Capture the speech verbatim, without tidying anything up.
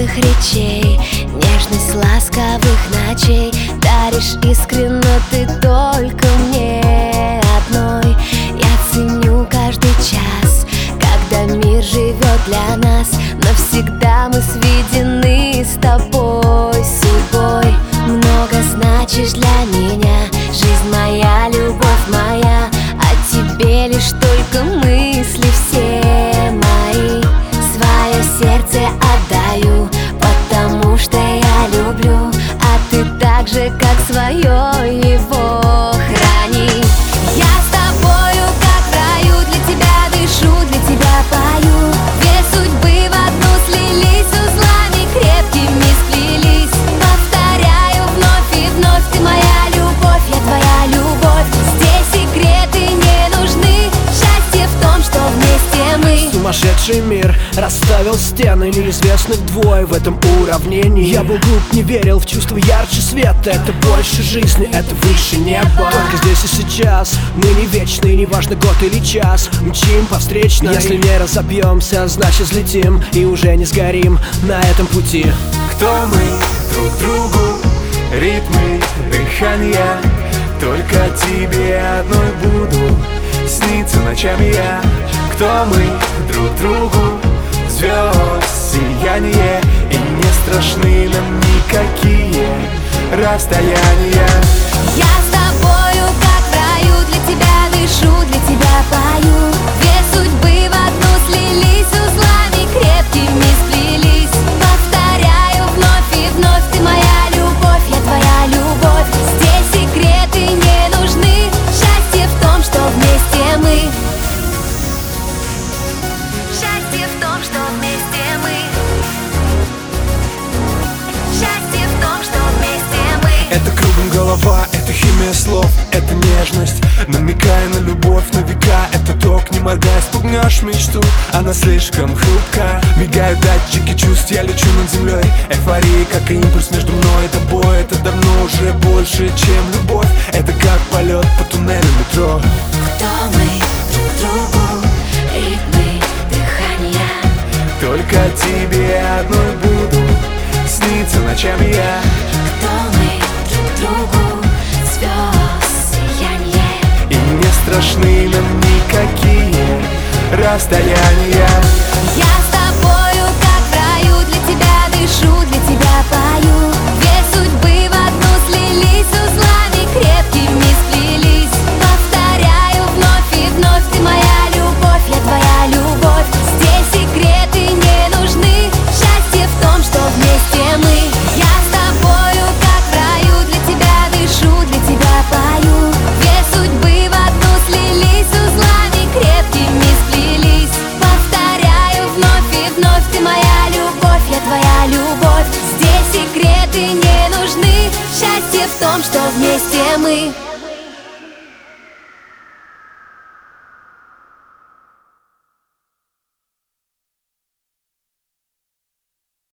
теплых речей, нежность ласковых ночей. Даришь искренно ты только мне одной. Я ценю каждый час, когда мир живет для нас. Навсегда мы сведены с тобой судьбой. Много значишь для меня, жизнь моя, любовь моя. О тебе лишь только мысли все мои. Свое сердце отдаю, потому что я люблю, а ты так же, как свое, его храни. Я с тобою, как в раю, для тебя дышу, для тебя пою. Две судьбы в одну слились, узлами крепкими сплелись. Повторяю вновь и вновь, ты моя любовь, я твоя любовь. Здесь секреты не нужны, счастье в том, что вместе мы. Сумасшедший мир расставил стены, неизвестных двое в этом уравнении. Я был глуп, не верил в чувство ярче света. Это больше жизни, это выше неба. Только здесь и сейчас, мы не вечны, неважно год или час. Мчим по встречной, если не разобьемся, значит взлетим и уже не сгорим на этом пути. Кто мы друг другу, ритмы дыхания, только тебе одной буду сниться ночами я. Кто мы друг другу, звезд сияние, и не страшны нам никакие расстояния. Я с тобою, как в раю, для тебя дышу, для тебя пою. Две судьбы в одну слились, узлами крепкими сплелись. Повторяю вновь и вновь, ты моя любовь, я твоя любовь. Здесь секреты не нужны, счастье в том, что вместе мы. Счастье в том, что вместе мы. Счастье в том, что вместе мы. Это кругом голова, это химия слов, это нежность, намекая на любовь на века. Это ток, не моргая, спугнешь мечту, она слишком хрупка. Мигают датчики чувств, я лечу над землей. Эйфория, как импульс между мной и тобой. Это давно уже больше, чем любовь. Это как полет по туннелю метро. Кто мы друг другу, ритмы дыхания. Только тебе одной буду сниться ночами я. Кто мы друг другу, звезд сияние, И не страшны нам никакие расстояния. Я с тобою, как в раю, для тебя дышу, для тебя пою. Две судьбы в одну слились, узлами крепкими сплелись. Повторяю вновь и вновь, ты моя любовь, я твоя любовь. Здесь секреты не нужны, счастье в том, что вместе мы. Я с тобою, как в раю, для тебя дышу, для тебя пою. Две судьбы в одну слились, узлами крепкими сплелись. Повторяю вновь и вновь, ты моя любовь, я твоя любовь. Здесь секреты не нужны, счастье в том, что вместе мы.